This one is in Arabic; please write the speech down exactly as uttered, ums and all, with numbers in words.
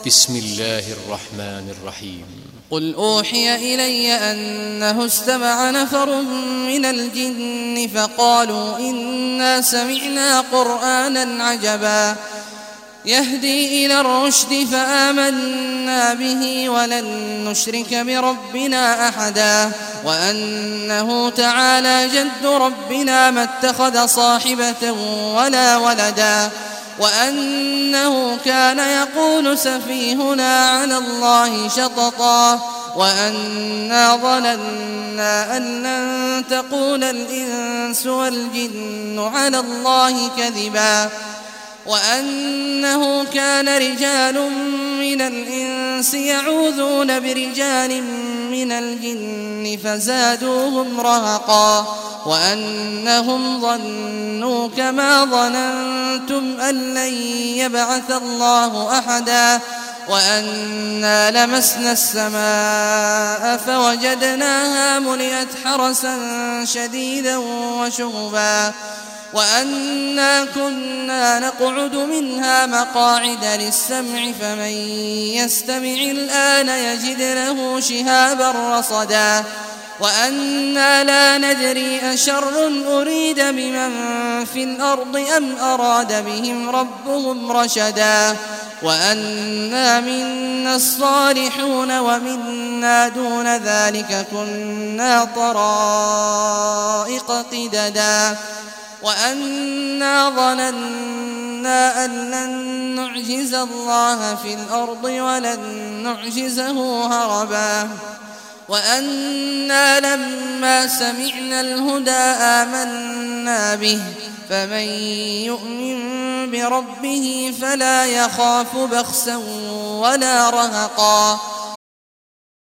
بسم الله الرحمن الرحيم قل أوحي إلي أنه استمع نفر من الجن فقالوا إنا سمعنا قرآنا عجبا يهدي إلى الرشد فآمنا به ولن نشرك بربنا أحدا وأنه تعالى جد ربنا ما اتخذ صاحبة ولا ولدا وأنه كان يقول سفيهنا على الله شططا وأنا ظننا أن لن تقول الإنس والجن على الله كذبا وأنه كان رجال من الإنس يعوذون برجال من الجن فزادوهم رهقا وأنهم ظنوا كما ظننتم أن لن يبعث الله أحدا وأنا لمسنا السماء فوجدناها ملئت حرسا شديدا وشهبا وأنا كنا نقعد منها مقاعد للسمع فمن يستمع الآن يجد له شهابا رصدا وأنا لا ندري أشر أريد بمن في الأرض أم أراد بهم ربهم رشدا وأنا منا الصالحون ومنا دون ذلك كنا طرائق قددا وأنا ظننا أن لن نعجز الله في الأرض ولن نعجزه هربا وأنا لما سمعنا الهدى آمنا به فمن يؤمن بربه فلا يخاف بخسا ولا رهقا